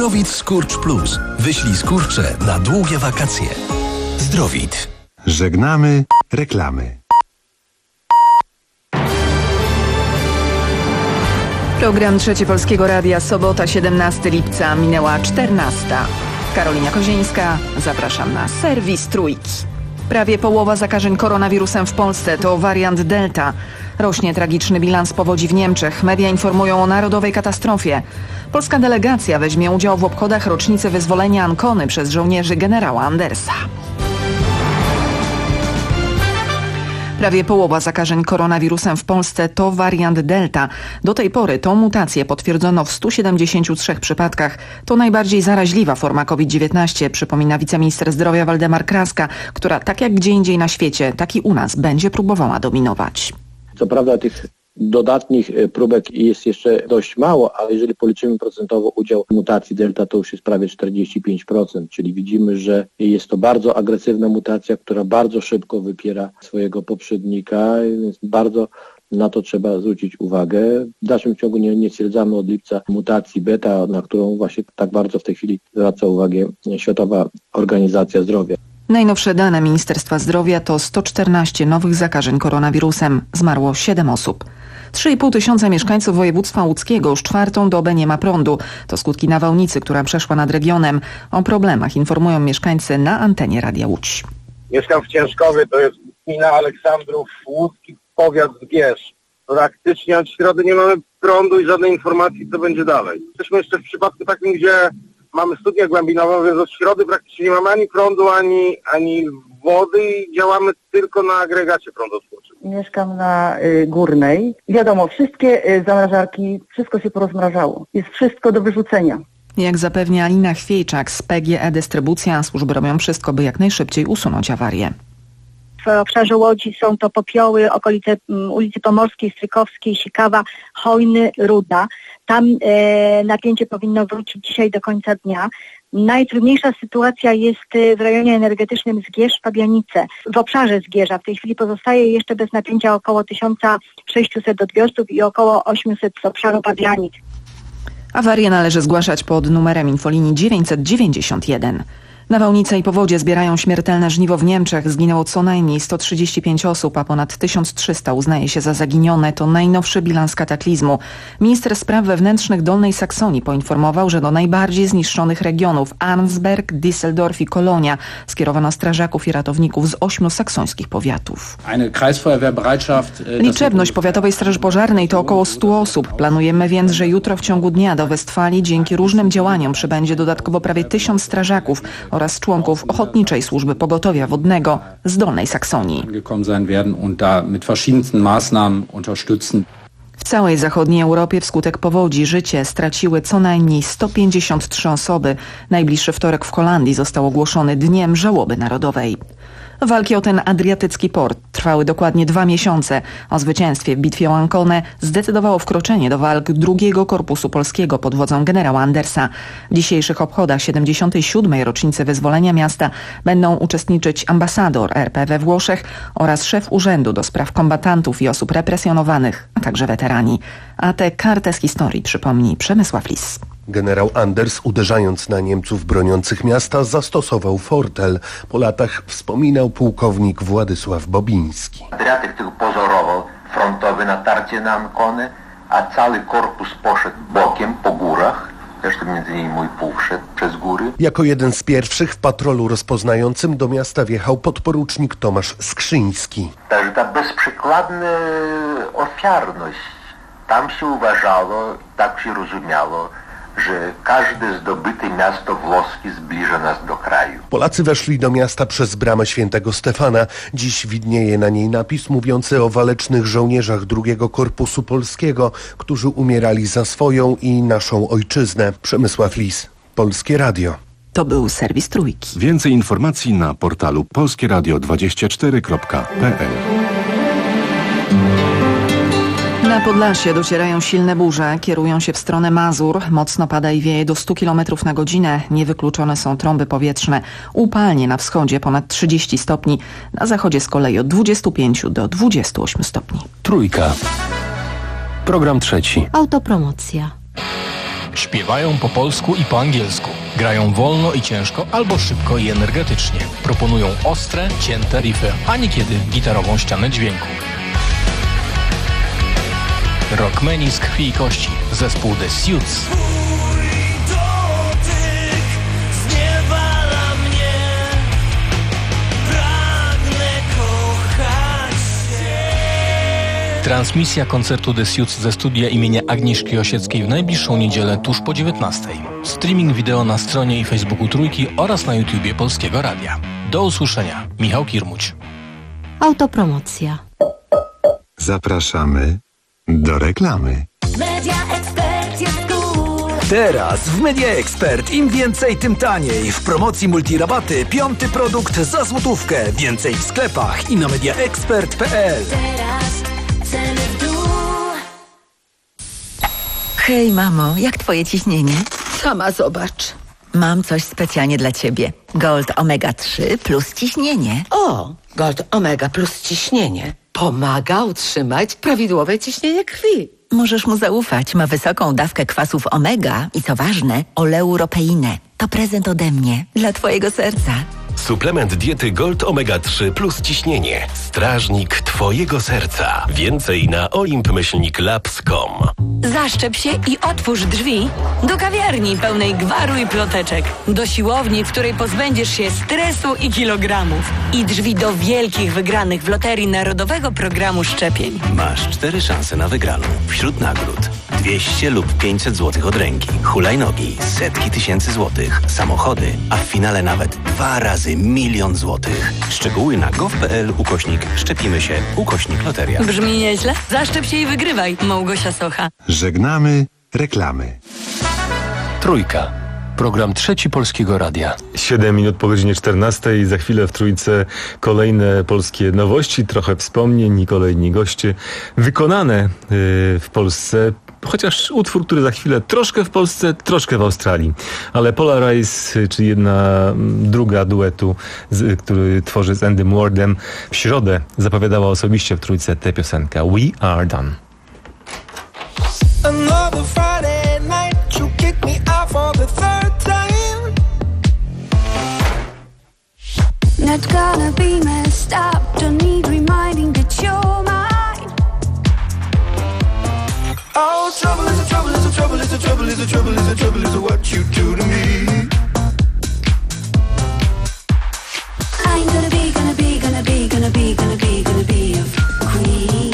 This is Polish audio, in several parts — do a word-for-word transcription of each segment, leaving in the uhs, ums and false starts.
Zdrowit Skurcz Plus. Wyślij skurcze na długie wakacje. Zdrowit. Żegnamy reklamy. Program Trzeci Polskiego Radia, sobota, siedemnastego lipca, minęła czternasta. Karolina Kozińska, zapraszam na serwis Trójki. Prawie połowa zakażeń koronawirusem w Polsce to wariant Delta. Rośnie tragiczny bilans powodzi w Niemczech. Media informują o narodowej katastrofie. Polska delegacja weźmie udział w obchodach rocznicy wyzwolenia Ancony przez żołnierzy generała Andersa. Prawie połowa zakażeń koronawirusem w Polsce to wariant Delta. Do tej pory tą mutację potwierdzono w stu siedemdziesięciu trzech przypadkach. To najbardziej zaraźliwa forma COVID dziewiętnaście, przypomina wiceminister zdrowia Waldemar Kraska, która tak jak gdzie indziej na świecie, tak i u nas będzie próbowała dominować. Co prawda tych dodatnich próbek jest jeszcze dość mało, ale jeżeli policzymy procentowo udział mutacji Delta, to już jest prawie czterdzieści pięć procent, czyli widzimy, że jest to bardzo agresywna mutacja, która bardzo szybko wypiera swojego poprzednika, więc bardzo na to trzeba zwrócić uwagę. W dalszym ciągu nie, nie stwierdzamy od lipca mutacji beta, na którą właśnie tak bardzo w tej chwili zwraca uwagę Światowa Organizacja Zdrowia. Najnowsze dane Ministerstwa Zdrowia to sto czternaście nowych zakażeń koronawirusem. Zmarło siedem osób. trzy i pół tysiąca mieszkańców województwa łódzkiego już czwartą dobę nie ma prądu. To skutki nawałnicy, która przeszła nad regionem. O problemach informują mieszkańcy na antenie Radia Łódź. Mieszkam w Ciężkowie, to jest gmina Aleksandrów, Łódzki, powiat Zgierz. Praktycznie od środy nie mamy prądu i żadnej informacji, co będzie dalej. Jesteśmy jeszcze w przypadku takim, gdzie mamy studnię głębinową, więc od środy praktycznie nie mamy ani prądu, ani, ani wody i działamy tylko na agregacie prądotwórczym. Mieszkam na y, Górnej. Wiadomo, wszystkie y, zamrażarki, wszystko się porozmrażało. Jest wszystko do wyrzucenia. Jak zapewnia Alina Chwiejczak z P G E Dystrybucja, służby robią wszystko, by jak najszybciej usunąć awarię. W obszarze Łodzi są to Popioły, okolice um, ulicy Pomorskiej, Strykowskiej, Sikawa, Hojny, Ruda. Tam e, napięcie powinno wrócić dzisiaj do końca dnia. Najtrudniejsza sytuacja jest w rejonie energetycznym Zgierz, Fabianice. W obszarze Zgierza w tej chwili pozostaje jeszcze bez napięcia około tysiąc sześćset odbiorców i około osiemset z obszaru Fabianic. Awarię należy zgłaszać pod numerem infolinii dziewięćset dziewięćdziesiąt jeden. Nawałnice i powodzie zbierają śmiertelne żniwo w Niemczech. Zginęło co najmniej sto trzydzieści pięć osób, a ponad tysiąc trzysta uznaje się za zaginione. To najnowszy bilans kataklizmu. Minister spraw wewnętrznych Dolnej Saksonii poinformował, że do najbardziej zniszczonych regionów Arnsberg, Düsseldorf i Kolonia skierowano strażaków i ratowników z ośmiu saksońskich powiatów. Liczebność Powiatowej Straży Pożarnej to około stu osób. Planujemy więc, że jutro w ciągu dnia do Westfalii dzięki różnym działaniom przybędzie dodatkowo prawie tysiąc strażaków oraz członków Ochotniczej Służby Pogotowia Wodnego z Dolnej Saksonii. W całej zachodniej Europie wskutek powodzi życie straciły co najmniej sto pięćdziesiąt trzy osoby. Najbliższy wtorek w Holandii został ogłoszony Dniem Żałoby Narodowej. Walki o ten adriatycki port trwały dokładnie dwa miesiące. O zwycięstwie w bitwie o Anconę zdecydowało wkroczenie do walk drugiego Korpusu Polskiego pod wodzą generała Andersa. W dzisiejszych obchodach siedemdziesiątej siódmej rocznicy wyzwolenia miasta będą uczestniczyć ambasador R P we Włoszech oraz szef Urzędu do Spraw Kombatantów i Osób Represjonowanych, a także weterani. A tę kartę z historii przypomni Przemysław Lis. Generał Anders, uderzając na Niemców broniących miasta, zastosował fortel. Po latach wspominał pułkownik Władysław Bobiński. Adriatyk tylko pozorował frontowe natarcie na Anconę, a cały korpus poszedł bokiem po górach. Zresztą między innymi mój pułk szedł przez góry. Jako jeden z pierwszych w patrolu rozpoznającym do miasta wjechał podporucznik Tomasz Skrzyński. Także ta bezprzykładna ofiarność, tam się uważało, tak się rozumiało, że każde zdobyte miasto włoskie zbliża nas do kraju. Polacy weszli do miasta przez bramę Świętego Stefana. Dziś widnieje na niej napis mówiący o walecznych żołnierzach drugiego Korpusu Polskiego, którzy umierali za swoją i naszą ojczyznę. Przemysław Lis, Polskie Radio. To był serwis Trójki. Więcej informacji na portalu polskie radio dwadzieścia cztery kropka p l. Na Podlasie docierają silne burze, kierują się w stronę Mazur. Mocno pada i wieje do stu kilometrów na godzinę. Niewykluczone są trąby powietrzne. Upalnie na wschodzie ponad trzydzieści stopni. Na zachodzie z kolei od dwudziestu pięciu do dwudziestu ośmiu stopni. Trójka. Program trzeci. Autopromocja. Śpiewają po polsku i po angielsku. Grają wolno i ciężko albo szybko i energetycznie. Proponują ostre, cięte riffy, a niekiedy gitarową ścianę dźwięku. Rockmeni z krwi i kości. Zespół The Suits. Transmisja koncertu The Suits ze studia imienia Agnieszki Osieckiej w najbliższą niedzielę tuż po dziewiętnastej. Streaming wideo na stronie i Facebooku Trójki oraz na YouTubie Polskiego Radia. Do usłyszenia. Michał Kirmuć. Autopromocja. Zapraszamy do reklamy. Media Expert jest cool. Teraz w Media Expert im więcej, tym taniej. W promocji multirabaty piąty produkt za złotówkę. Więcej w sklepach i na media expert kropka p l. Teraz ceny w dół. Hej mamo, jak twoje ciśnienie? Sama zobacz. Mam coś specjalnie dla ciebie. Gold Omega trzy plus ciśnienie. O, Gold Omega plus ciśnienie. Pomaga utrzymać prawidłowe ciśnienie krwi. Możesz mu zaufać. Ma wysoką dawkę kwasów omega i co ważne, oleuropeinę. To prezent ode mnie dla twojego serca. Suplement diety Gold Omega trzy plus ciśnienie. Strażnik twojego serca. Więcej na olimp myślnik labs kropka com. Zaszczep się i otwórz drzwi do kawiarni pełnej gwaru i ploteczek. Do siłowni, w której pozbędziesz się stresu i kilogramów. I drzwi do wielkich wygranych w Loterii Narodowego Programu Szczepień. Masz cztery szanse na wygraną. Wśród nagród dwieście lub pięćset złotych od ręki, hulajnogi, setki tysięcy złotych, samochody, a w finale nawet dwa razy milion złotych. Szczegóły na gov kropka p l ukośnik szczepimy się ukośnik loteria. Brzmi nieźle? Zaszczep się i wygrywaj. Małgosia Socha. Żegnamy reklamy. Trójka. Program Trzeci Polskiego Radia. siedem minut po godzinie czternastej. Za chwilę w Trójce kolejne polskie nowości, trochę wspomnień i kolejni goście wykonane yy, w Polsce. Chociaż utwór, który za chwilę troszkę w Polsce, troszkę w Australii. Ale Polarize, czyli jedna druga duetu, z, który tworzy z Andym Wardem, w środę zapowiadała osobiście w Trójce tę piosenkę We Are Done. Another Friday night, you kick me out for the third time. Not gonna be messed up, don't need reminding that you're mine. Oh, trouble is a trouble is a trouble is a trouble is a trouble is a trouble is a what you do to me. I ain't gonna be, gonna be, gonna be, gonna be, gonna be, gonna be a queen.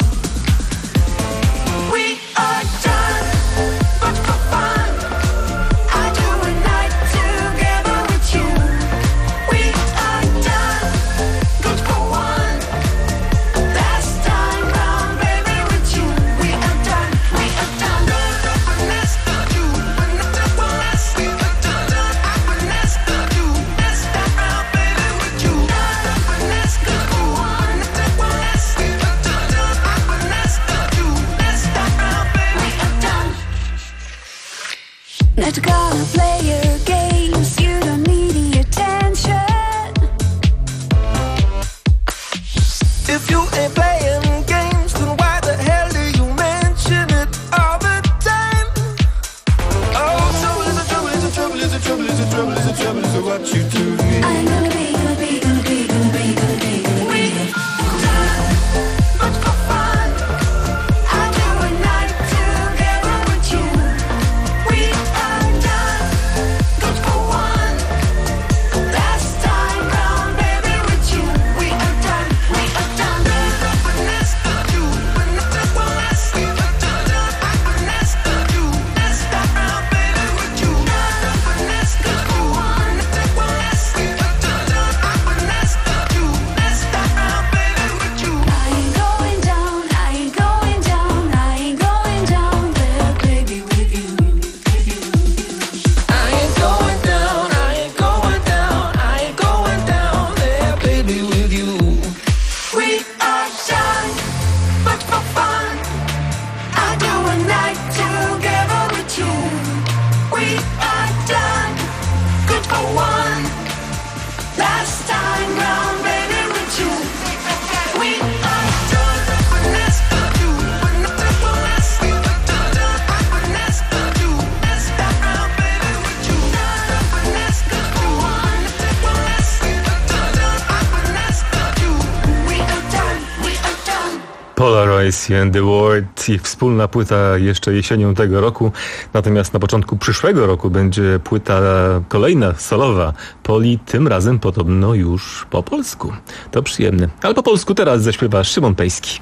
We are done, but for fun. I do a night together with you. We are done, good for one. Last time round, baby, with you. We are done, we are done. Last time you, last we are done. I will last time you, last time round, baby, with you. Last good for one. Last we are done. I will last time you, last time round, baby, we are done. Not gonna play your games, you don't need the attention. If you ain't playing games, then why the hell do you mention it all the time? Oh, trouble is a trouble is a trouble is a trouble is a trouble is a trouble is a what you do to me. I'm gonna be, gonna be, gonna be, gonna be, gonna be, gonna be. We done, but for fun. I do a night together with you. We are done, good for one. Last time round, baby, with you. We are done, we are done. Last time you, last we are done. I will last time you, last time round, baby, with you. Last good for one. Last Polaroids and the World, ich wspólna płyta jeszcze jesienią tego roku, natomiast na początku przyszłego roku będzie płyta kolejna, solowa, Poli, tym razem podobno już po polsku. To przyjemne. Ale po polsku teraz zaśpiewa Szymon Pejski.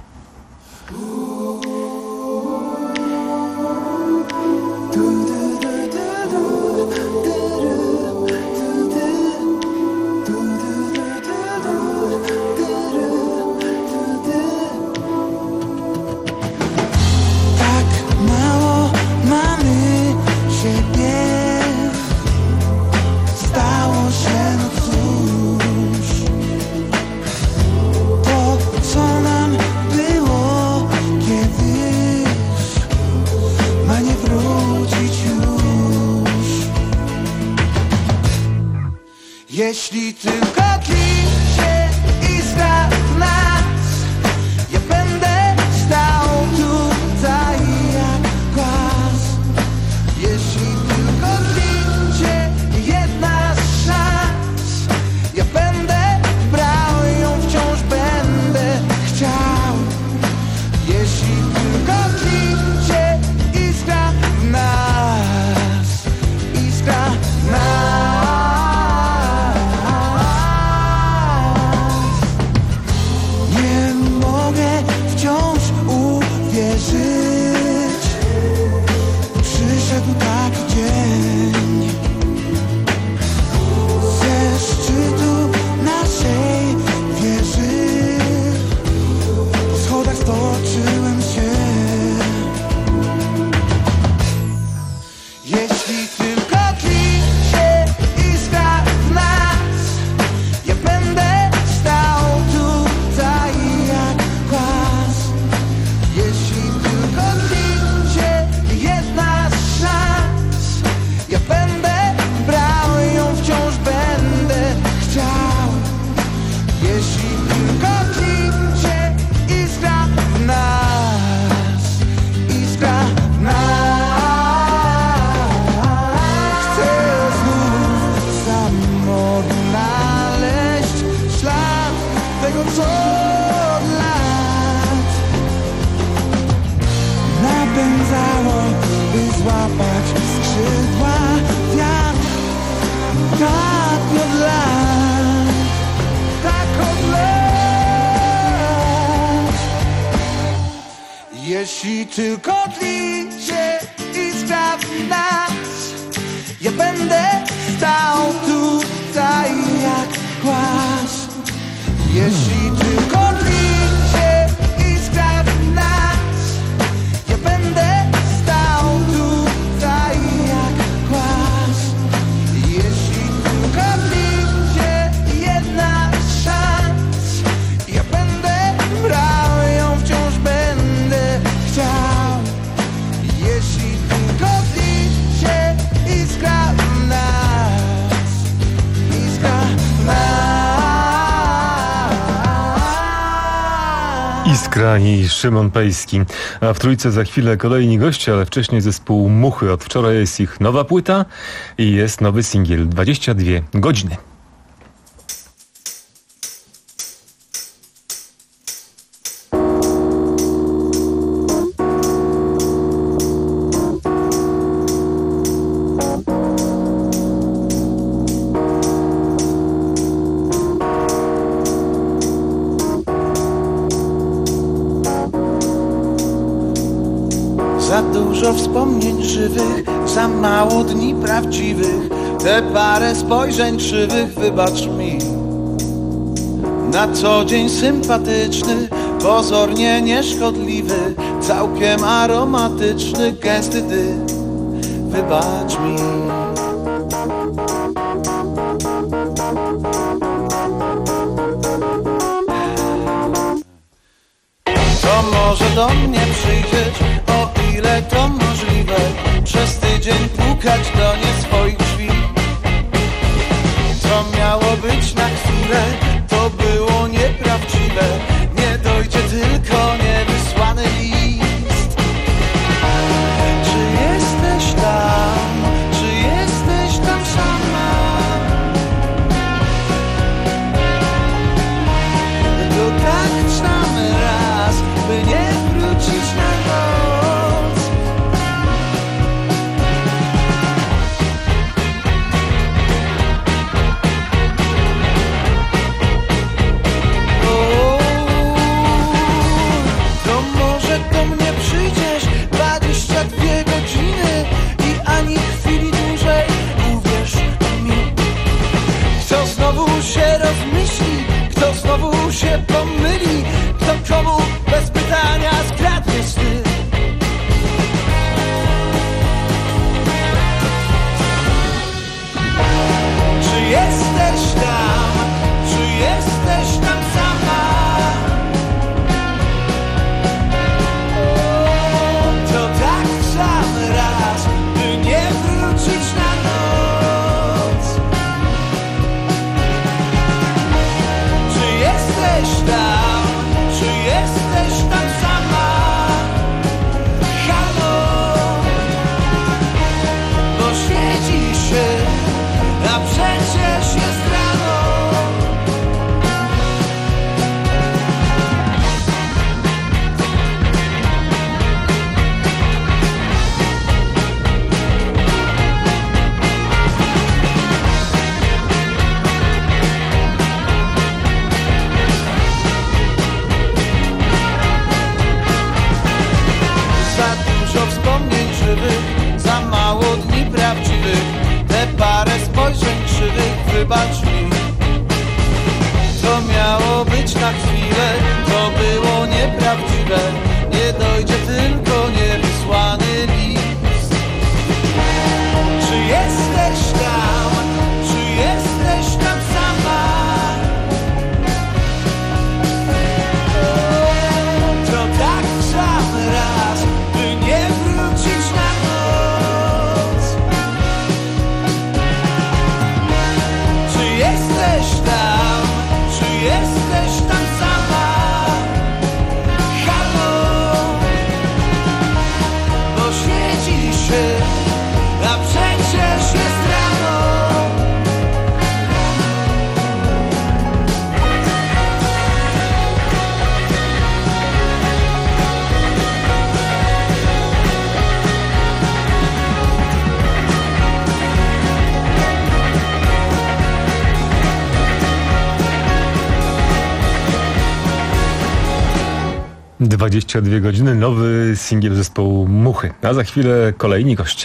Jeśli tylko tli się iskra w nas, ja będę stał tutaj jak głaz. Jeśli tylko tli się jedna z szans, ja będę brał ją, wciąż będę chciał. Jeśli tylko tli się iskra w nas, iskra w nas. Przyszedł taki dzień, ze szczytu naszej wieży po schodach stoczyłem się. Jeśli tylko tli się iskra w nas, ja będę stał tutaj jak głaz. Jeśli tylko tli się jedna z szans, ja będę brał ją, wciąż będę chciał. Jeśli tylko tli się iskra w nas, iskra w nas. Chcę znów sam odnaleźć ślad tego, co od lat napędzało, by złapać skrzydła wiatr. Tak od lat, tak od lat. Jeśli tylko tli się iskra w nas, ja będę stał tutaj jak głaz. Jeśli tylko tli się iskra w nas, ja będę stał tutaj jak głaz. Jeśli tylko tli się jedna szans, ja będę brał ją, wciąż będę chciał. Jeśli tylko tli się iskra w nas, iskra w nas. Iskra i Szymon Pejski. A w Trójce za chwilę kolejni goście, ale wcześniej zespół Muchy. Od wczoraj jest ich nowa płyta i jest nowy singiel dwadzieścia dwie godziny. Za dużo wspomnień żywych, za mało dni prawdziwych, te parę spojrzeń krzywych, wybacz mi. Na co dzień sympatyczny, pozornie nieszkodliwy, całkiem aromatyczny, gęsty dym, wybacz mi. To może do mnie przyjdziesz, o ile to możliwe, przez tydzień pukać do nie swoich drzwi. To miało być na chwilę, to było nieprawdziwe, nie dojdzie tylko niewysłany list. Czy jesteś tam, czy jesteś tam sama? To tak znamy raz, by nie wybacz mi. To miało być na chwilę, to było nieprawdziwe. Nie dojdzie tylko niewysłany list. Czy jesteś tam? Czy jesteś tam sama? To tak w sam raz, by nie wrócić na noc. Czy jesteś tam? Czy jesteś tam sama? Halo, bo świeci się, a przecież jest rano. dwadzieścia dwie godziny, nowy singiel zespołu Muchy. A za chwilę kolejni goście.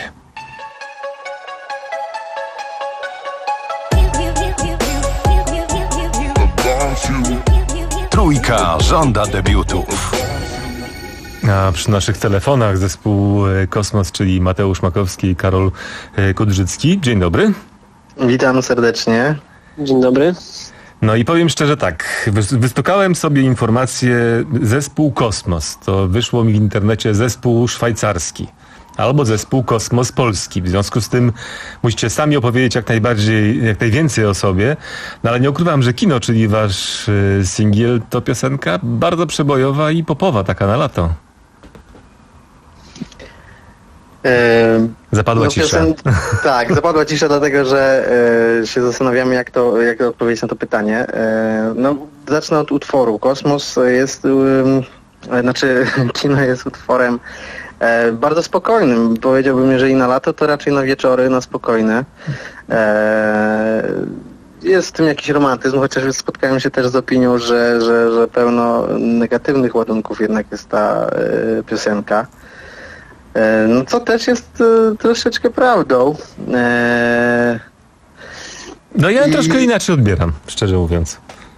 Trójka żąda debiutów. A przy naszych telefonach zespół e, Kosmos, czyli Mateusz Makowski i Karol e, Kudrzycki. Dzień dobry. Witam serdecznie. Dzień dobry. No i powiem szczerze tak, wys- wystukałem sobie informację zespół Kosmos. To wyszło mi w internecie zespół szwajcarski. Albo zespół Kosmos Polski. W związku z tym musicie sami opowiedzieć jak najbardziej, jak najwięcej o sobie. No ale nie ukrywam, że Kino, czyli wasz y, singiel, to piosenka bardzo przebojowa i popowa, taka na lato. Eee, Zapadła no, cisza. piosen... Tak, zapadła cisza dlatego, że e, się zastanawiamy jak to, jak odpowiedzieć na to pytanie. E, no, zacznę od utworu. Kosmos jest, e, znaczy Kino jest utworem e, bardzo spokojnym. Powiedziałbym, jeżeli na lato, to raczej na wieczory, na spokojne. E, jest w tym jakiś romantyzm, chociaż spotkałem się też z opinią, że, że, że pełno negatywnych ładunków jednak jest ta e, piosenka. No co też jest e, troszeczkę prawdą. E, No ja i... troszkę inaczej odbieram, szczerze mówiąc.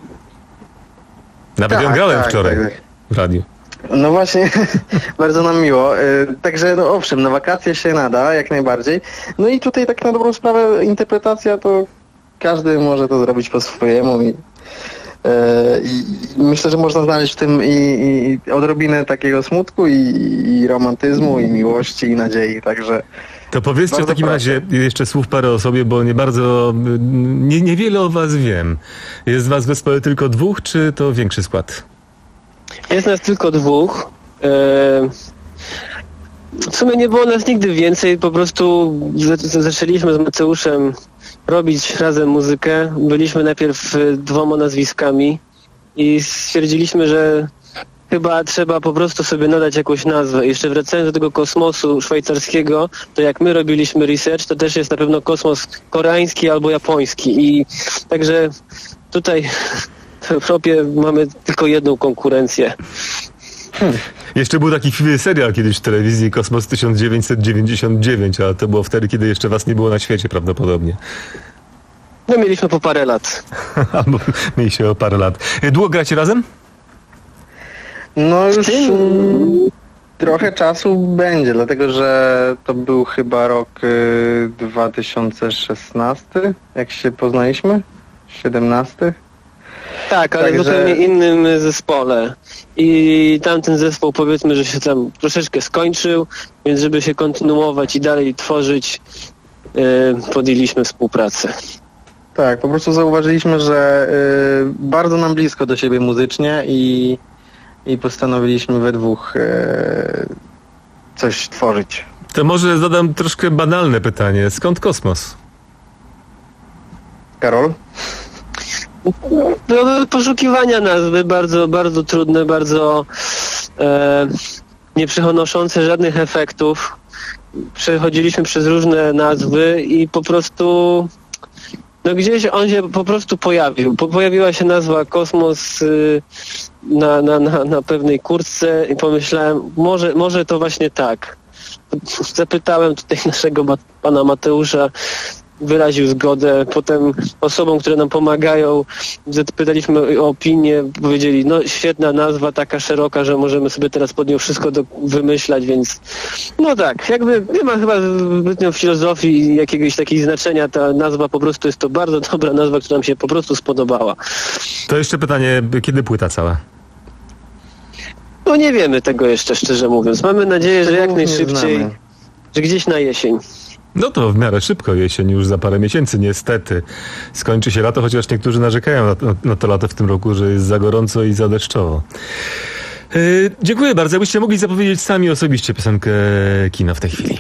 Nawet Tak, ją grałem tak, wczoraj tak. w radiu. No właśnie, bardzo nam miło. E, także no owszem, na wakacje się nada, jak najbardziej. No i tutaj tak na dobrą sprawę interpretacja to każdy może to zrobić po swojemu i I myślę, że można znaleźć w tym i, i odrobinę takiego smutku, i, i romantyzmu, i miłości, i nadziei, także... To powiedzcie w takim razie jeszcze słów parę o sobie, bo nie bardzo, nie, niewiele o was wiem. Jest was w zespole tylko dwóch, czy to większy skład? Jest nas tylko dwóch. E, w sumie nie było nas nigdy więcej, po prostu z- zaczęliśmy z Mateuszem robić razem muzykę. Byliśmy najpierw y, dwoma nazwiskami i stwierdziliśmy, że chyba trzeba po prostu sobie nadać jakąś nazwę. Jeszcze wracając do tego kosmosu szwajcarskiego, to jak my robiliśmy research, to też jest na pewno kosmos koreański albo japoński. I także tutaj w Europie mamy tylko jedną konkurencję. Hmm. Jeszcze był taki serial kiedyś w telewizji, Kosmos tysiąc dziewięćset dziewięćdziesiąt dziewięć, ale to było wtedy, kiedy jeszcze was nie było na świecie prawdopodobnie. No mieliśmy po parę lat. Albo mieliście o parę lat. Długo gracie razem? No już mm, trochę czasu będzie, dlatego że to był chyba rok y, dwa tysiące szesnasty, jak się poznaliśmy? siedemnasty? Tak, ale Także- w zupełnie innym zespole. I tamten zespół, powiedzmy, że się tam troszeczkę skończył, więc żeby się kontynuować i dalej tworzyć, yy, podjęliśmy współpracę. Tak, po prostu zauważyliśmy, że y, bardzo nam blisko do siebie muzycznie i, i postanowiliśmy we dwóch y, coś tworzyć. To może zadam troszkę banalne pytanie. Skąd Kosmos? Karol? Były poszukiwania nazwy bardzo, bardzo trudne, bardzo e, nie przynoszące żadnych efektów. Przechodziliśmy przez różne nazwy i po prostu no gdzieś on się po prostu pojawił. Po, pojawiła się nazwa Kosmos y, na, na, na, na pewnej kurtce i pomyślałem, może, może to właśnie tak. Zapytałem tutaj naszego ma- pana Mateusza, wyraził zgodę. Potem osobom, które nam pomagają, zapytaliśmy o opinię, powiedzieli, no świetna nazwa, taka szeroka, że możemy sobie teraz pod nią wszystko do, wymyślać, więc no tak, jakby nie ma chyba zbytnio filozofii i jakiegoś takiego znaczenia, ta nazwa po prostu jest to bardzo dobra nazwa, która nam się po prostu spodobała. To jeszcze pytanie, kiedy płyta cała? No nie wiemy tego jeszcze, szczerze mówiąc. Mamy nadzieję, że jak najszybciej, że gdzieś na jesień. No to w miarę szybko, jesień już za parę miesięcy, niestety. Skończy się lato, chociaż niektórzy narzekają na, na to lato w tym roku, że jest za gorąco i za deszczowo. Yy, dziękuję bardzo. Jakbyście mogli zapowiedzieć sami osobiście piosenkę Kino w tej chwili.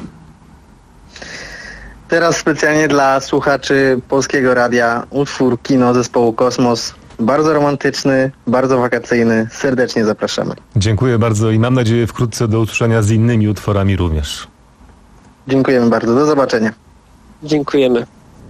Teraz specjalnie dla słuchaczy Polskiego Radia utwór Kino zespołu Kosmos. Bardzo romantyczny, bardzo wakacyjny. Serdecznie zapraszamy. Dziękuję bardzo i mam nadzieję wkrótce do usłyszenia z innymi utworami również. Dziękujemy bardzo. Do zobaczenia. Dziękujemy.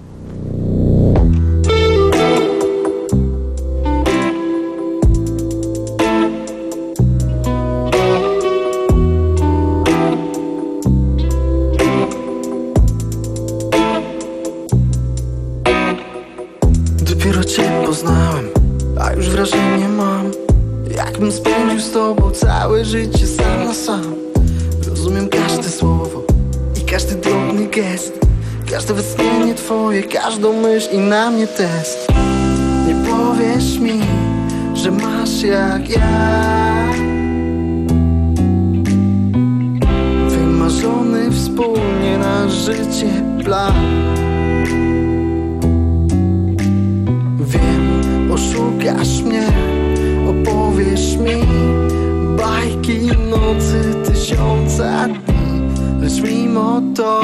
Dopiero cię poznałem, a już wrażenie mam, jakbym spędził z tobą całe życie sam na sam. Rozumiem każde słowo i każdy drobny gest, każde westchnienie twoje, każdą myśl i na mnie test. Nie powiesz mi, że masz jak ja wymarzony wspólnie na życie plan. Wiem, oszukasz mnie, opowiesz mi bajki nocy tysiąca dni, lecz mimo to,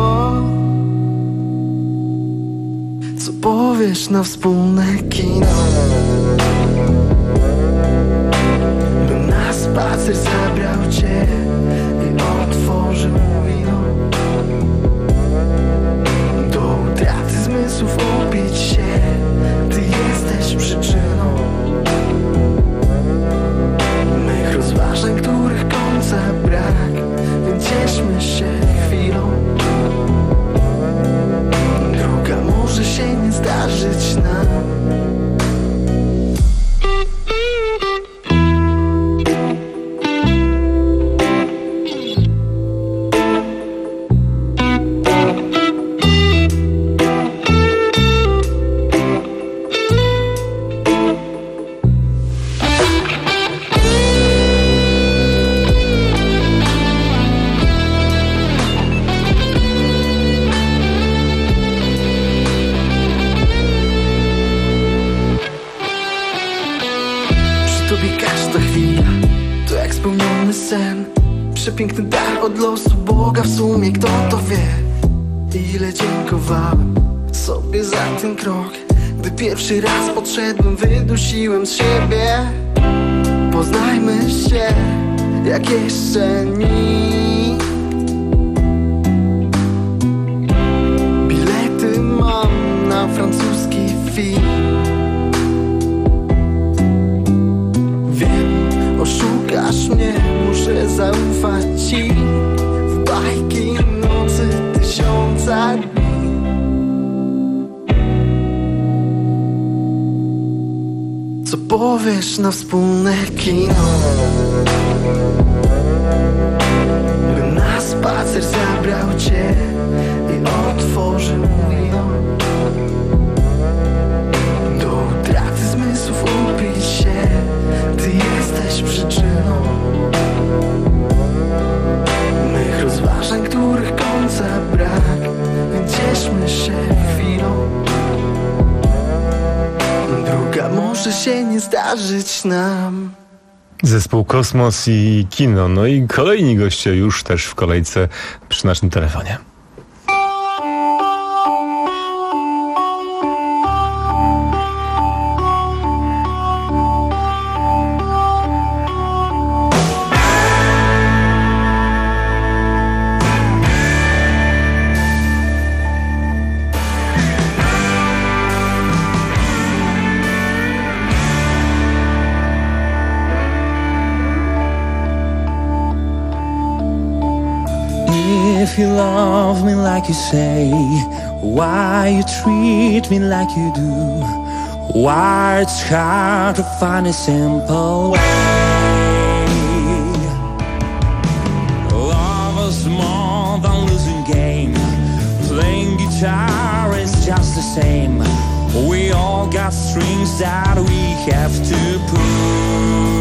co powiesz na wspólne kino, bym na spacer zabrał cię i otworzył wino, do utraty zmysłów upić się, ty jesteś przyczyną mych rozważań, których końca brak, więc cieszmy się chwilą. Druga może się nie zdarzyć nam. Piękny dar od losu Boga, w sumie kto to wie. Ile dziękowałem sobie za ten krok, gdy pierwszy raz podszedłem, wydusiłem z siebie. Poznajmy się jak jeszcze nikt. Bilety mam na francuski film. Wiem, oszukasz mnie, muszę zaufać ci w bajki nocy tysiąca dni. Co powiesz na wspólne kino, bym na spacer zabrał cię i otworzył wino, do utraty zmysłów upić się, ty jesteś przyczyną mych rozważań, których końca brak, więc cieszmy się chwilą. Druga może się nie zdarzyć nam. Zespół Kosmos i Kino. No i kolejni goście już też w kolejce przy naszym telefonie. If you love me like you say, why you treat me like you do? Why it's hard to find a simple way? Love is more than losing game. Playing guitar is just the same. We all got strings that we have to pull.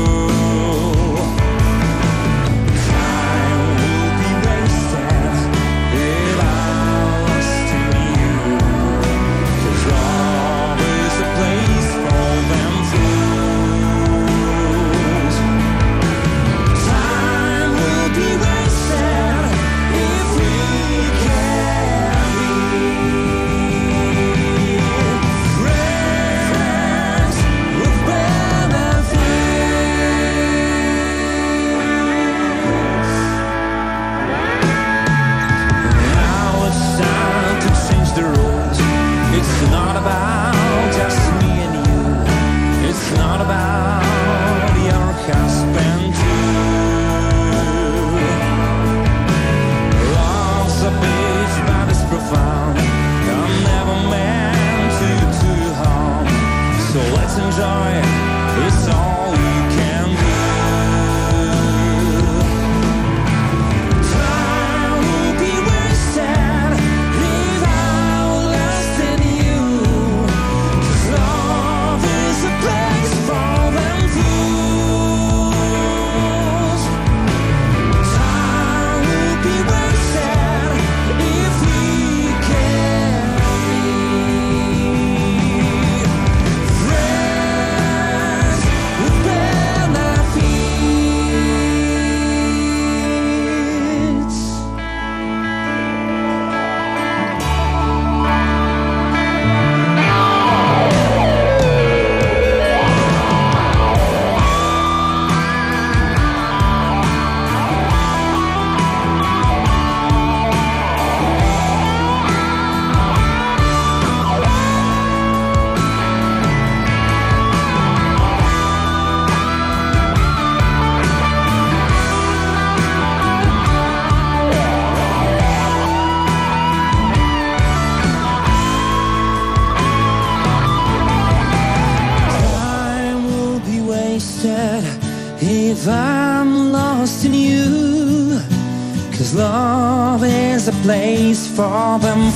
If I'm lost in you, 'cause love is a place for them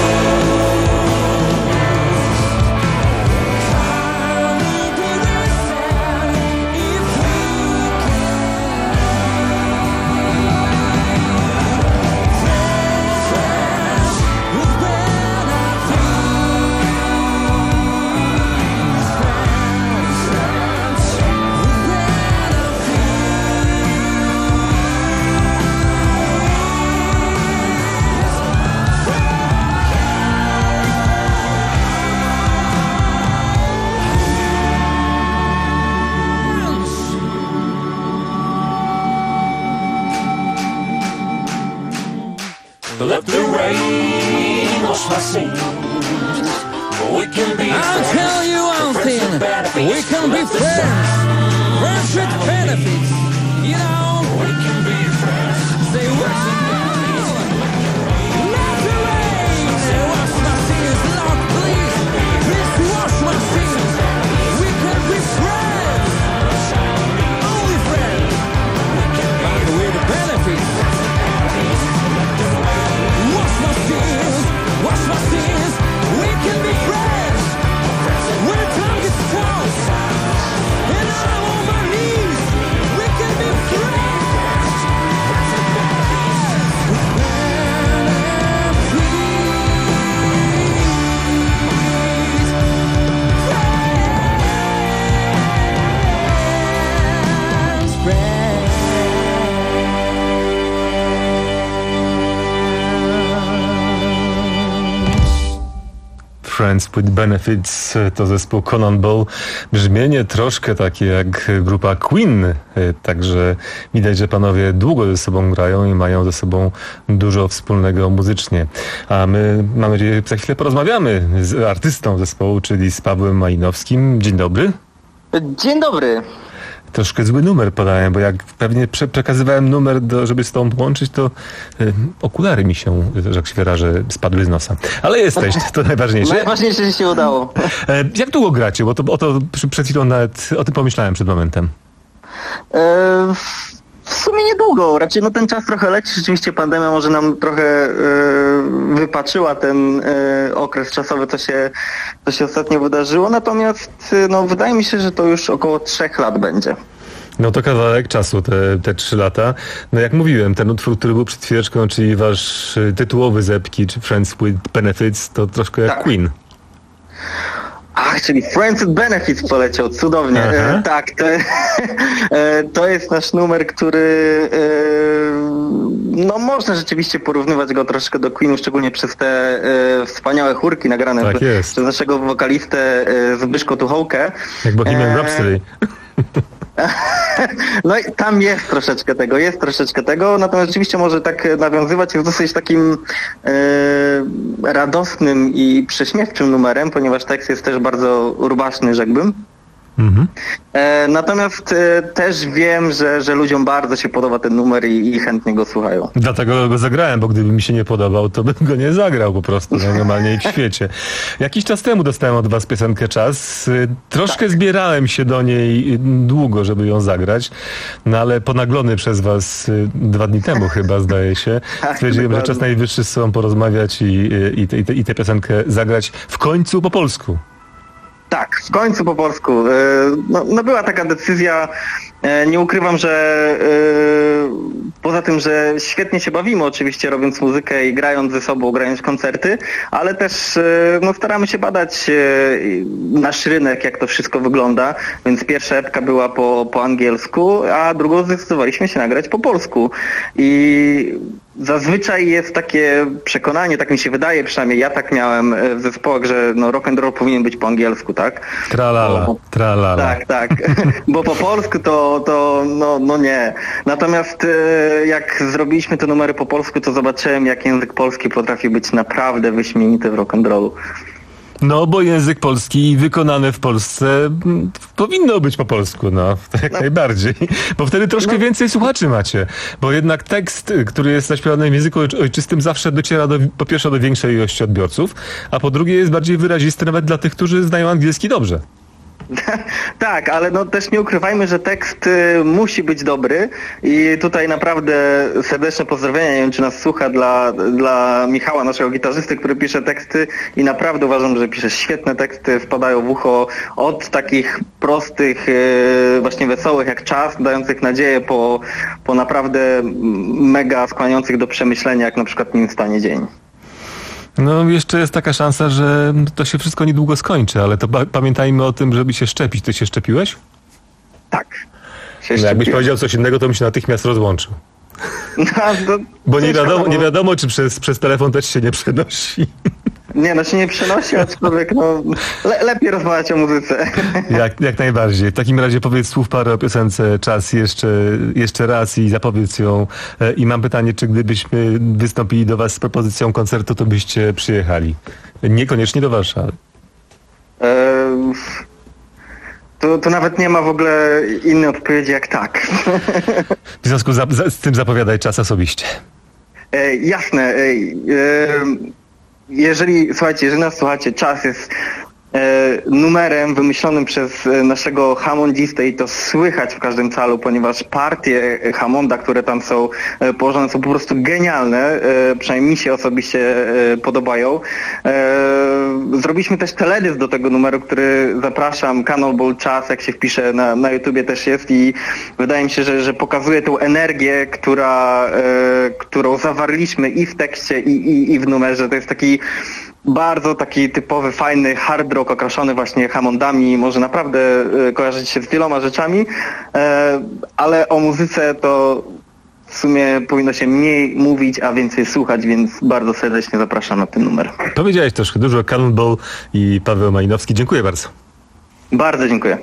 fools. Let the rain wash my sins. We can be I'll friends. Tell you one thing. We can be friends. Friends with benefits. You know. We can be friends. Say what? Let the rain wash my sins, Lord, please. Please wash my sins. We can be friends. Only friends. But with benefits. Wash my sins, wash my sins. We can be friends. When the time gets tough and I'm on my knees, we can be friends. Friends, friends. Friends with Benefits to zespół Cannonball. Brzmienie troszkę takie jak grupa Queen, także widać, że panowie długo ze sobą grają i mają ze sobą dużo wspólnego muzycznie. A my, mam nadzieję, za chwilę porozmawiamy z artystą zespołu, czyli z Pawłem Malinowskim. Dzień dobry. Dzień dobry. troszkę zły numer podałem, bo jak pewnie prze- przekazywałem numer, do, żeby z tą połączyć, to y, okulary mi się, że tak się wyrażę, spadły z nosa. Ale jesteś, to najważniejsze. Najważniejsze, że się udało. E, jak długo gracie? Bo to, o to przy- przed chwilą nawet o tym pomyślałem przed momentem. E, w sumie niedługo, raczej no ten czas trochę leci, rzeczywiście pandemia może nam trochę e, wypaczyła ten e, okres czasowy, co się, co się ostatnio wydarzyło, natomiast e, no, wydaje mi się, że to już około trzech lat będzie. No to kawałek czasu, te, te trzy lata. No jak mówiłem, ten utwór, który był przed chwileczką, czyli wasz y, tytułowy z epki, czy Friends with Benefits, to troszkę jak Tak. Queen. Ach, czyli Friends with Benefits poleciał, cudownie. E, tak, to, e, to jest nasz numer, który e, no można rzeczywiście porównywać go troszkę do Queenu, szczególnie przez te e, wspaniałe chórki nagrane Tak przez, jest. przez naszego wokalistę e, Zbyszko Tuchołkę. Jak Bohemian E, Rhapsody. No i tam jest troszeczkę tego, jest troszeczkę tego, natomiast rzeczywiście może tak nawiązywać, jest dosyć takim e, radosnym i prześmiewczym numerem, ponieważ tekst jest też bardzo rubaszny, rzekłbym. Mhm. E, natomiast e, też wiem, że, że ludziom bardzo się podoba ten numer i, i chętnie go słuchają. Dlatego go zagrałem, bo gdyby mi się nie podobał, to bym go nie zagrał po prostu najnormalniej w świecie. Jakiś czas temu dostałem od was piosenkę Czas. Y, Troszkę tak. zbierałem się do niej długo, żeby ją zagrać, no ale ponaglony przez was y, dwa dni temu chyba, zdaje się, stwierdziłem, że czas najwyższy z sobą porozmawiać i, i, i, te, i tę piosenkę zagrać w końcu po polsku. Tak, w końcu po polsku. No, no była taka decyzja, nie ukrywam, że poza tym, że świetnie się bawimy oczywiście robiąc muzykę i grając ze sobą, grając koncerty, ale też no, staramy się badać nasz rynek, jak to wszystko wygląda, więc pierwsza epka była po, po angielsku, a drugą zdecydowaliśmy się nagrać po polsku i zazwyczaj jest takie przekonanie, tak mi się wydaje, przynajmniej ja tak miałem w zespołach, że no rock and roll powinien być po angielsku, tak? Tralala, bo, tralala. Tak, tak, bo po polsku to, to no, no nie. Natomiast jak zrobiliśmy te numery po polsku, to zobaczyłem, jak język polski potrafi być naprawdę wyśmienity w rock and rollu. No, bo język polski wykonany w Polsce m, powinno być po polsku, no, jak no. najbardziej. Bo wtedy troszkę no. więcej słuchaczy macie. Bo jednak tekst, który jest zaśpiewany w języku ojczystym, zawsze dociera do, po pierwsze do większej ilości odbiorców, a po drugie jest bardziej wyrazisty nawet dla tych, którzy znają angielski dobrze. Tak, ale no też nie ukrywajmy, że tekst y, musi być dobry i tutaj naprawdę serdeczne pozdrowienia, nie wiem czy nas słucha, dla, dla Michała, naszego gitarzysty, który pisze teksty i naprawdę uważam, że pisze świetne teksty, wpadają w ucho od takich prostych, y, właśnie wesołych jak Czas, dających nadzieję po, po naprawdę mega skłaniających do przemyślenia, jak na przykład Nie stanie dzień. No jeszcze jest taka szansa, że to się wszystko niedługo skończy, ale to pa- pamiętajmy o tym, żeby się szczepić. Ty się szczepiłeś? Tak. Się no, jakbyś powiedział coś innego, to bym się natychmiast rozłączył. No, to, Bo nie wiadomo, nie wiadomo, czy przez, przez telefon też się nie przenosi. Nie, no się nie przenosi, aczkolwiek no, le- lepiej rozmawiać o muzyce. Jak, jak najbardziej. W takim razie powiedz słów parę o piosence Czas jeszcze, jeszcze raz i zapowiedz ją. I mam pytanie, czy gdybyśmy wystąpili do was z propozycją koncertu, to byście przyjechali? Niekoniecznie do Warszawy. Eee, to, to nawet nie ma w ogóle innej odpowiedzi jak tak. W związku z, za, z tym zapowiadaj Czas osobiście. Eee, jasne. Eee, eee, Jeżeli, słuchajcie, jeżeli nas słuchacie, Czas jest e, numerem wymyślonym przez e, naszego Hammondistę i to słychać w każdym calu, ponieważ partie Hammonda, które tam są e, położone, są po prostu genialne, e, przynajmniej mi się osobiście e, podobają. E, zrobiliśmy też teledysk do tego numeru, który zapraszam, Cannonball Czas, jak się wpisze na, na YouTubie też jest i wydaje mi się, że, że pokazuje tą energię, która, e, którą zawarliśmy i w tekście, i, i, i w numerze. To jest taki bardzo taki typowy, fajny hard rock okraszony właśnie Hammondami, może naprawdę e, kojarzyć się z wieloma rzeczami, e, ale o muzyce to w sumie powinno się mniej mówić, a więcej słuchać, więc bardzo serdecznie zapraszam na ten numer. Powiedziałeś troszkę dużo, Cannonball i Paweł Malinowski. Dziękuję bardzo. Bardzo dziękuję.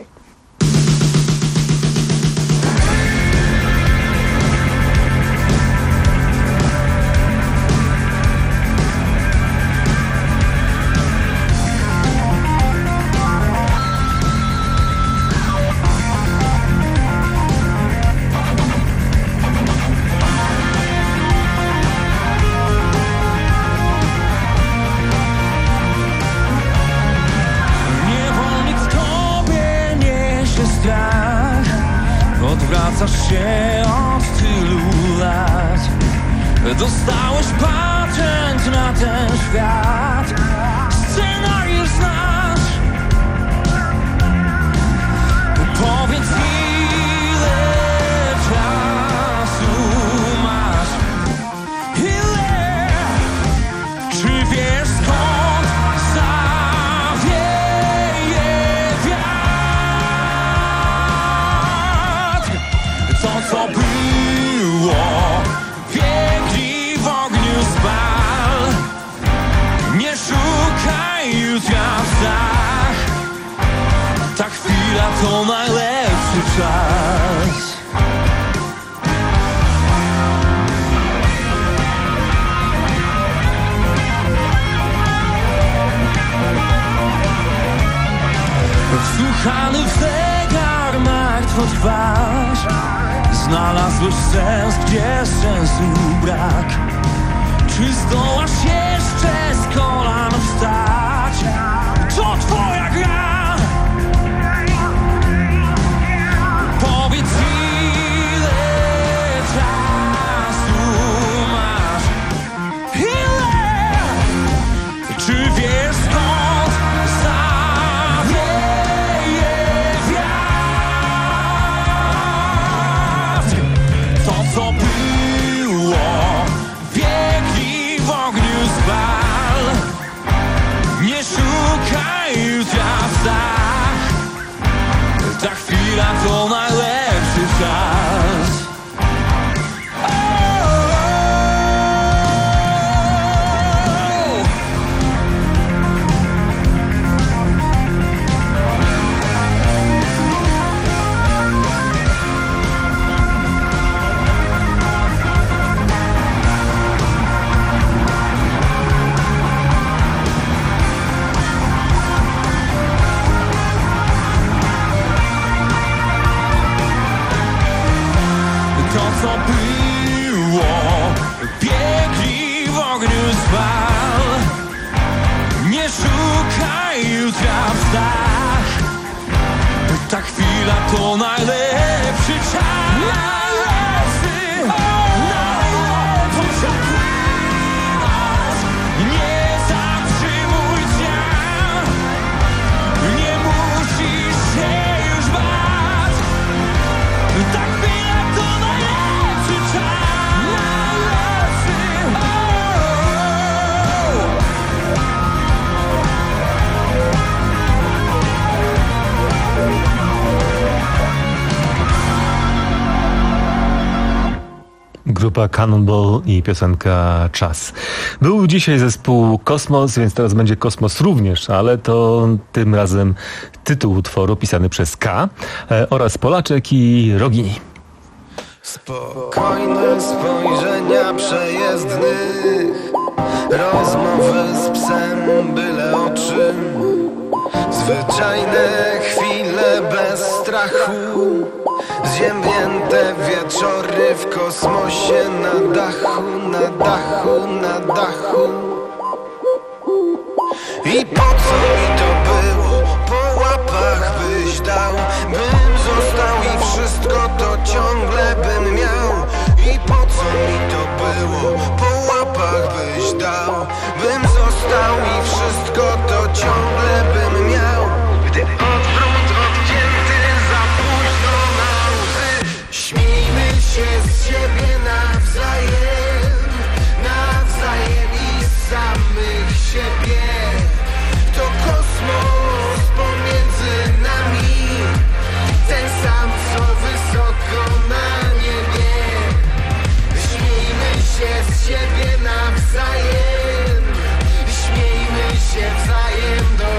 kręcasz się od tylu lat. Dostałeś patent na ten świat. Scenariusz znasz. Powiedz, ile czasu masz? Ile? Czy wiesz, skąd zawieje wiatr? To, co było, biegnij w ogniu spal. Nie szukaj jutra w snach. Ta chwila to najlepszy czas. Wsłuchany w zegar martwo trwasz. Znalazłeś sens, gdzie sensu brak. Czy zdołasz jeszcze z kolan wstać? To twoja gra. Powiedz, ile czasu masz? Ile? Czy wiesz, skąd zawieje wiatr? To, co było, biegnij w ogniu spal. Nie szukaj jutra w snach. Ta chwila to najlepszy czas. To, co było, biegnij w ogniu spal. Nie szukaj jutra w snach. Ta chwila to najlepszy czas. Najlepszy, najlepszy czas. Nie zatrzymuj dnia. Nie musisz się już bać. Ta chwila to najlepszy czas. Najlepszy, oh. Grupa Cannonball i piosenka Czas. Był dzisiaj zespół Kosmos, więc teraz będzie Kosmos również, ale to tym razem tytuł utworu pisany przez K e, oraz Polaczek i Rogini. Spokojne spojrzenia przejezdnych, rozmowy z psem byle o czym, zwyczajne chwile bez strachu, zziębnięte wieczory w kosmosie, na dachu, na dachu, na dachu. I po co mi to było? Po łapach byś dał, bym został i wszystko to ciągle bym miał. I po co mi to było? Po łapach byś dał, bym został i wszystko to ciągle bym miał. Gdy odwrót odcięty, za późno na łzy. Śmiejmy się z siebie nawzajem, nawzajem i z samych siebie. To kosmos pomiędzy nami, ten sam co wysoko na niebie. Śmiejmy się z siebie nawzajem, śmiejmy się wzajem do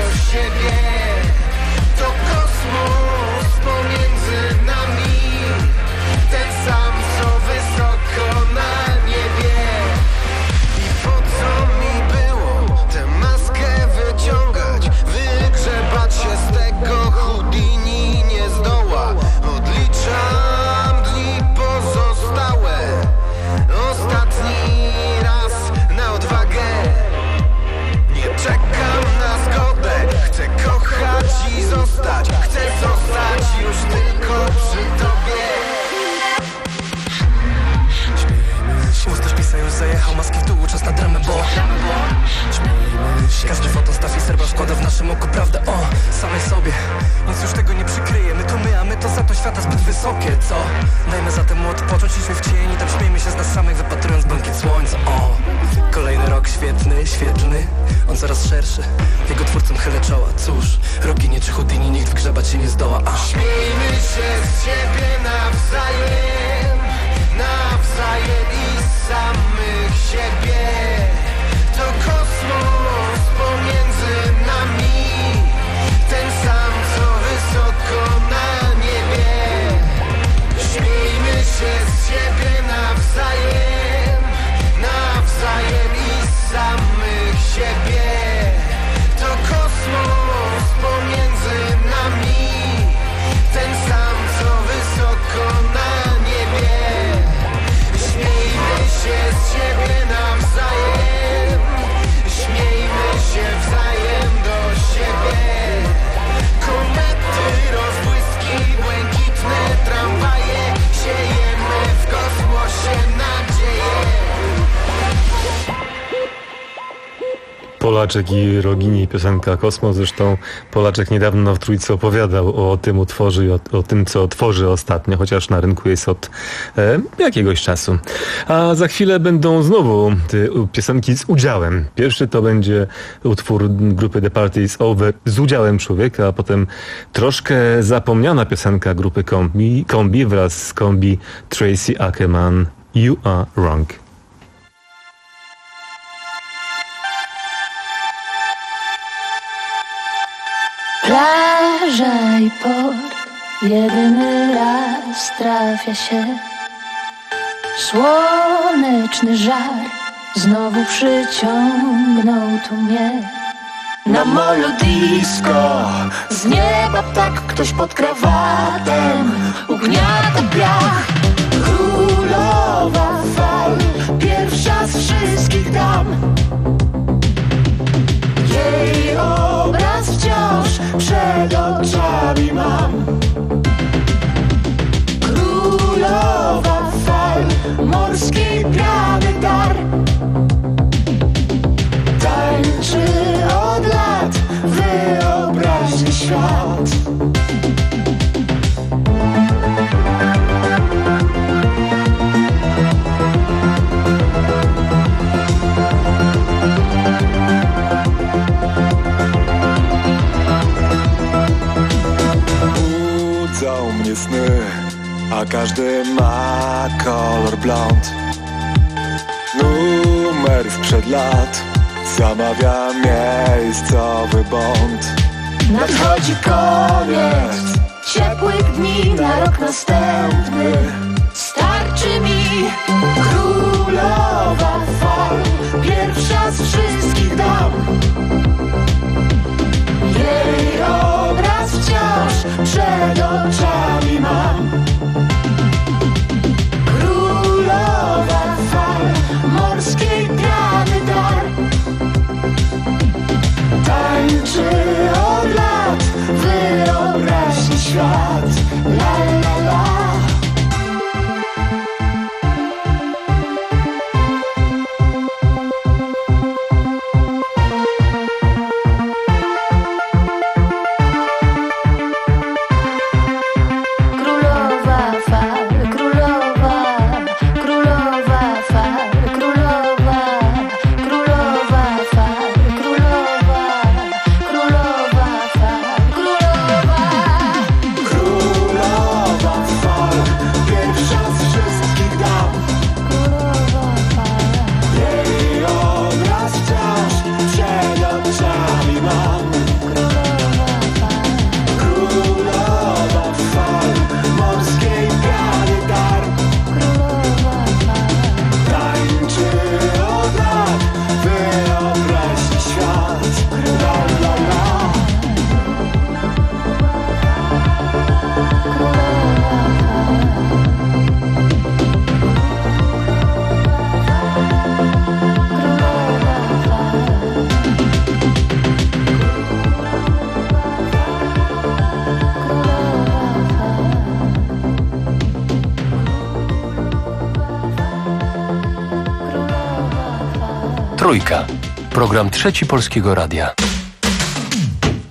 naszym oku prawdę o samej sobie. Nic już tego nie przykryje, my to my, a my to za to świata zbyt wysokie, co? Dajmy zatem odpocząć, idźmy w cień i tam śmiejmy się z nas samych, wypatrując błękit słońca. O, kolejny rok świetny, świetlny, on coraz szerszy, jego twórcom chylę czoła. Cóż, Rogini czy Houdini, nikt wgrzebać się nie zdoła. A Śmiejmy się z siebie nawzajem, nawzajem i z samych siebie. To kosmos pomiędzy nami, ten sam co wysoko na niebie. Śmiejmy się z siebie nawzajem, nawzajem i z samych siebie. To kosmos pomiędzy nami, ten sam co wysoko na niebie. Śmiejmy się z siebie nawzajem, śmiejmy się wzajem do siebie. Komety, rozbłyski, błękitne tramwaje, siejemy w kosmosie nadzieję. Polaczek i Rogini, piosenka Kosmos. Zresztą Polaczek niedawno w Trójce opowiadał o tym utworze i o, o tym, co tworzy ostatnio, chociaż na rynku jest od e, jakiegoś czasu. A za chwilę będą znowu te piosenki z udziałem. Pierwszy to będzie utwór grupy The Party Is Over z udziałem człowieka, a potem troszkę zapomniana piosenka grupy Kombi, Kombi wraz z Kombi Tracy Ackerman, You Are Wrong. Plaża i port, jedyny raz trafia się. Słoneczny żar znowu przyciągnął tu mnie. Na molu disco, z nieba tak ktoś pod krawatem ugniata piach. Królowa fal, pierwsza z wszystkich dam. Jej obraz wciąż przed oczami mam. Królowa fal, morskiej piany dar. Tańczy od lat wyobraźni świat. Budzą mnie sny, a każdy ma kolor blond. Numer sprzed lat zamawia miejscowy bond. Nadchodzi koniec ciepłych dni na rok następny. Starczy mi królowa fal, pierwsza z wszystkich dam. Jej obraz wciąż przed oczami mam. Królowa fal, morskiej piany dar. Tańczy od lat wyobraźni świat. La la la. Trójka. Program Trzeci Polskiego Radia.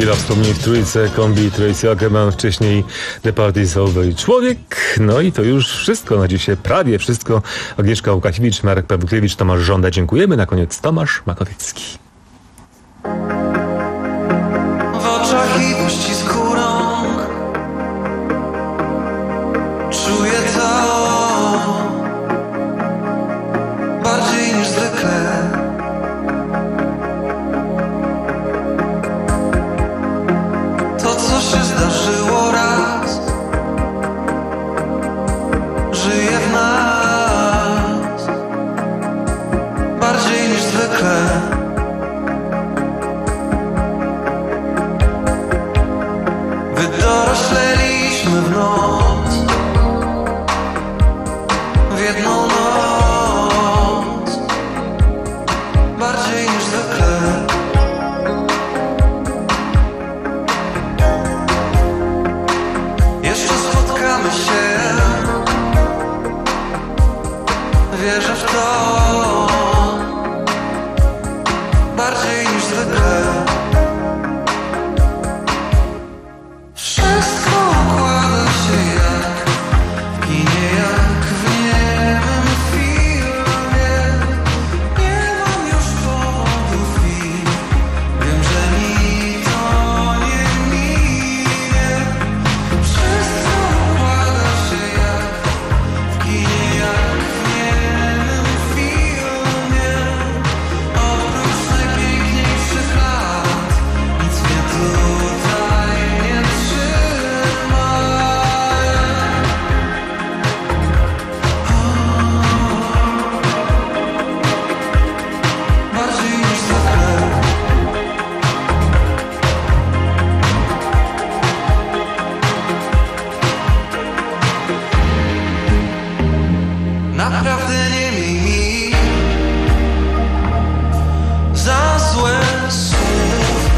chwila wspomnień w trójce, kombi Tracy Ackerman, wcześniej The Party is Over i Człowiek. No i to już wszystko na dzisiaj, prawie wszystko. Agnieszka Łukasiewicz, Marek Pawłkiewicz, Tomasz Żąda. Dziękujemy. Na koniec Tomasz Makowiecki. W oczach i w uścisku rąk czuję to bardziej niż zwykle. To, co się zdarzyło raz, żyje w nas bardziej niż zwykle. Wydorośleliśmy w noc, w jedną noc, bardziej niż zwykle. Jeszcze spotkamy się, wierzę w to, bardziej niż zwykle. Wszystko układa się jak w kinie, jak w niemym filmie. Nie mam już powodów i wiem, że mi to nie minie. Wszystko układa się jak w kinie, jak w niemym filmie. Oprócz najpiękniejszych lat nic mnie tutaj nie trzyma. Bardziej niż zwykle. Naprawdę nie miej mi za złe słów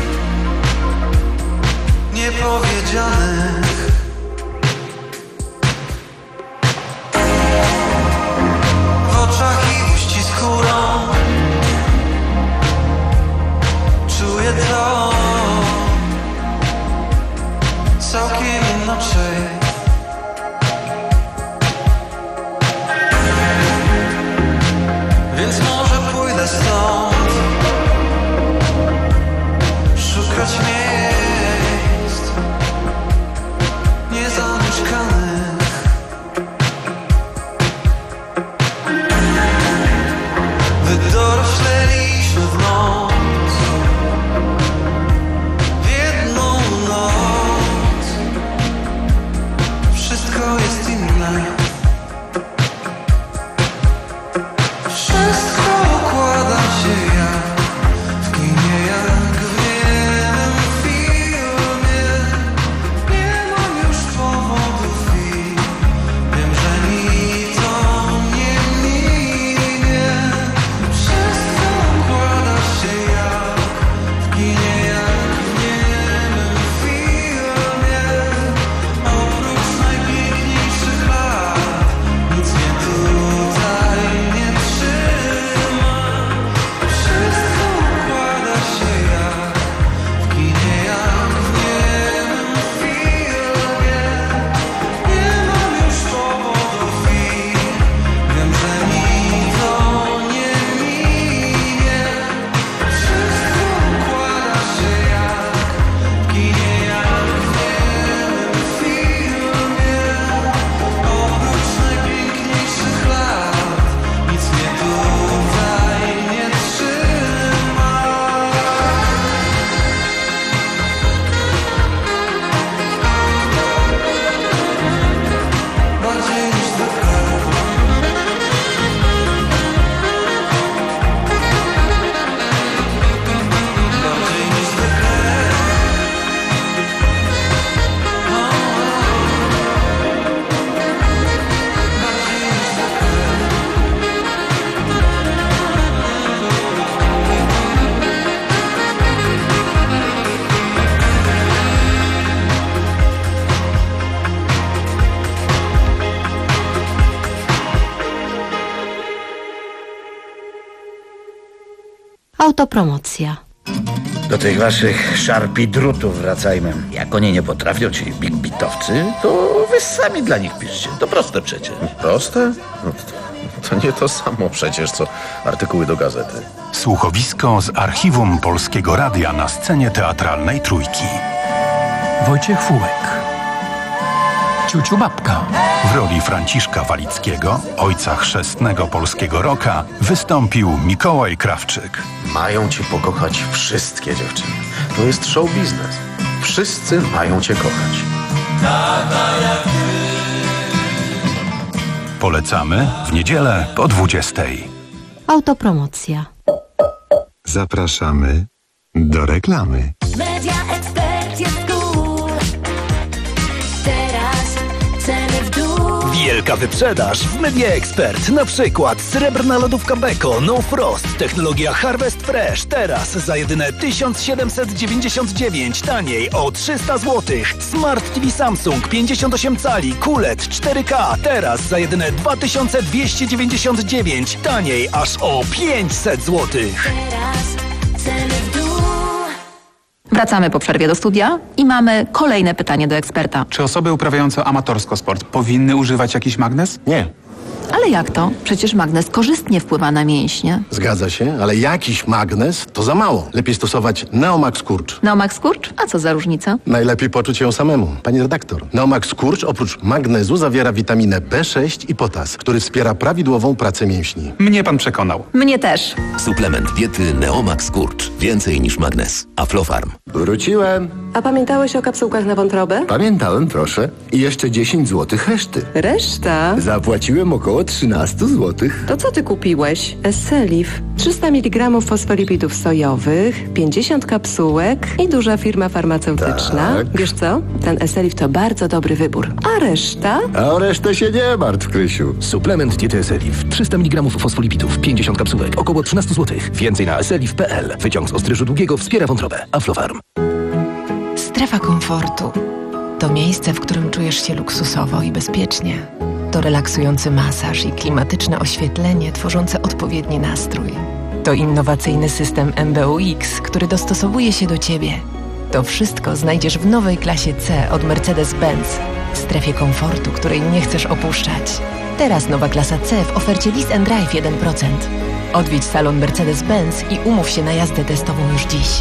niepowiedzianych. W oczach i w uścisku rąk czuję to całkiem inaczej. Więc może pójdę stąd, szukać miejsc niezamieszkanych. Wydorośleliśmy w noc, w jedną noc. Wszystko jest inne. Wszystko układa się jak w kinie, jak w niemym filmie. Nie mam już powodów i wiem, że mi to nie minie. Wszystko układa się jak w kinie, jak w niemym filmie. Oprócz najpiękniejszych lat nic mnie tutaj nie trzyma. Wszystko układa się jak w kinie, jak w niemym filmie. Nie mam już powodów i wiem, że mi to nie minie. Wszystko układa się jak w kinie, jak w niemym filmie. Oprócz najpiękniejszych lat nic mnie tutaj nie trzyma. Bardziej niż zwykle. Bardziej niż zwykle. Bardziej niż zwykle. Autopromocja. Do tych waszych szarpi drutów wracajmy. Jak oni nie potrafią, ci big bitowcy, to wy sami dla nich piszcie. To proste przecież. Proste? No to, to nie to samo przecież, co artykuły do gazety. Słuchowisko z archiwum Polskiego Radia na scenie teatralnej Trójki. Wojciech Fułek. Ciuciu Babka. W roli Franciszka Walickiego, ojca chrzestnego polskiego rocka, wystąpił Mikołaj Krawczyk. Mają cię pokochać wszystkie dziewczyny. To jest show biznes. Wszyscy mają cię kochać. Polecamy w niedzielę po dwudziestej. Autopromocja. Zapraszamy do reklamy. Media Expert jest cool. Teraz ceny w dół. Wielka wyprzedaż w Media Expert. Na przykład srebrna lodówka Beko No Frost. Technologia Harvest Fresh. Teraz za jedyne tysiąc siedemset dziewięćdziesiąt dziewięć. Taniej o trzysta złotych. Smart T V Samsung pięćdziesiąt osiem cali. Q L E D cztery K. Teraz za jedyne dwa tysiące dwieście dziewięćdziesiąt dziewięć. Taniej aż o pięćset złotych. Teraz ceny w dół. Wracamy po przerwie do studia i mamy kolejne pytanie do eksperta. Czy osoby uprawiające amatorsko sport powinny używać jakiś magnes? Nie. Ale jak to? Przecież magnes korzystnie wpływa na mięśnie. Zgadza się, ale jakiś magnes to za mało. Lepiej stosować Neomax Kurcz. Neomax Kurcz? A co za różnica? Najlepiej poczuć ją samemu. Pani redaktor, Neomax Kurcz oprócz magnezu zawiera witaminę B sześć i potas, który wspiera prawidłową pracę mięśni. Mnie pan przekonał. Mnie też. Suplement diety Neomax Kurcz. Więcej niż magnes. Aflofarm. Wróciłem. A pamiętałeś o kapsułkach na wątrobę? Pamiętałem, proszę. I jeszcze dziesięć złotych reszty. Reszta? Zapłaciłem około trzynaście złotych. To co ty kupiłeś? Esselif. trzysta miligramów fosfolipidów sojowych, pięćdziesiąt kapsułek i duża firma farmaceutyczna. Tak. Wiesz co? Ten Esselif to bardzo dobry wybór. A reszta? A o resztę się nie martw, Krysiu. Suplement diety Esselif. trzysta miligramów fosfolipidów, pięćdziesiąt kapsułek, około trzynaście złotych. Więcej na esselif kropka p l. Wyciąg z ostryżu długiego wspiera wątrobę. Aflofarm. Strefa komfortu to miejsce, w którym czujesz się luksusowo i bezpiecznie. To relaksujący masaż i klimatyczne oświetlenie tworzące odpowiedni nastrój. To innowacyjny system M B U X, który dostosowuje się do Ciebie. To wszystko znajdziesz w nowej klasie C od Mercedes-Benz. W strefie komfortu, której nie chcesz opuszczać. Teraz nowa klasa C w ofercie Lease and Drive jeden procent. Odwiedź salon Mercedes-Benz i umów się na jazdę testową już dziś.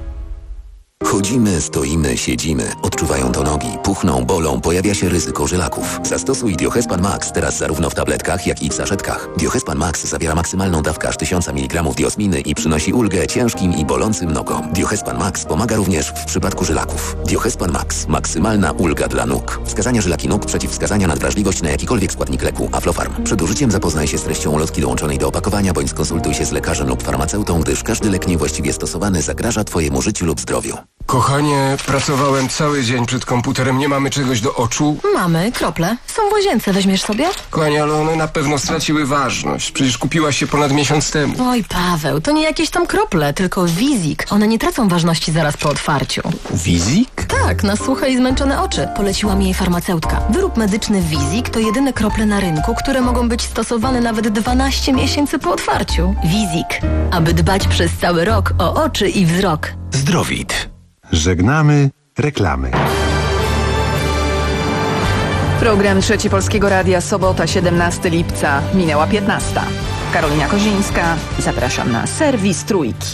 Chodzimy, stoimy, siedzimy. Odczuwają to nogi. Puchną, bolą, pojawia się ryzyko żylaków. Zastosuj Diohespan Max teraz zarówno w tabletkach, jak i w saszetkach. Diohespan Max zawiera maksymalną dawkę aż tysiąc miligramów diosminy i przynosi ulgę ciężkim i bolącym nogom. Diohespan Max pomaga również w przypadku żylaków. Diohespan Max. Maksymalna ulga dla nóg. Wskazania żylaki nóg, przeciwwskazania na wrażliwość na jakikolwiek składnik leku. Aflofarm. Przed użyciem zapoznaj się z treścią ulotki dołączonej do opakowania, bądź skonsultuj się z lekarzem lub farmaceutą, gdyż każdy lek niewłaściwie stosowany zagraża Twojemu życiu lub zdrowiu. Kochanie, pracowałem cały dzień przed komputerem, nie mamy czegoś do oczu? Mamy krople. Są w łazience, weźmiesz sobie? Kochanie, ale one na pewno straciły ważność. Przecież kupiłaś się ponad miesiąc temu. Oj, Paweł, to nie jakieś tam krople, tylko Wizik. One nie tracą ważności zaraz po otwarciu. Wizik? Tak, na suche i zmęczone oczy. Poleciła mi jej farmaceutka. Wyrób medyczny Wizik to jedyne krople na rynku, które mogą być stosowane nawet dwanaście miesięcy po otwarciu. Wizik. Aby dbać przez cały rok o oczy i wzrok. Zdrowit. Żegnamy reklamy. Program Trzeci Polskiego Radia, sobota, siedemnastego lipca, minęła piętnasta. Karolina Kozińska, zapraszam na serwis Trójki.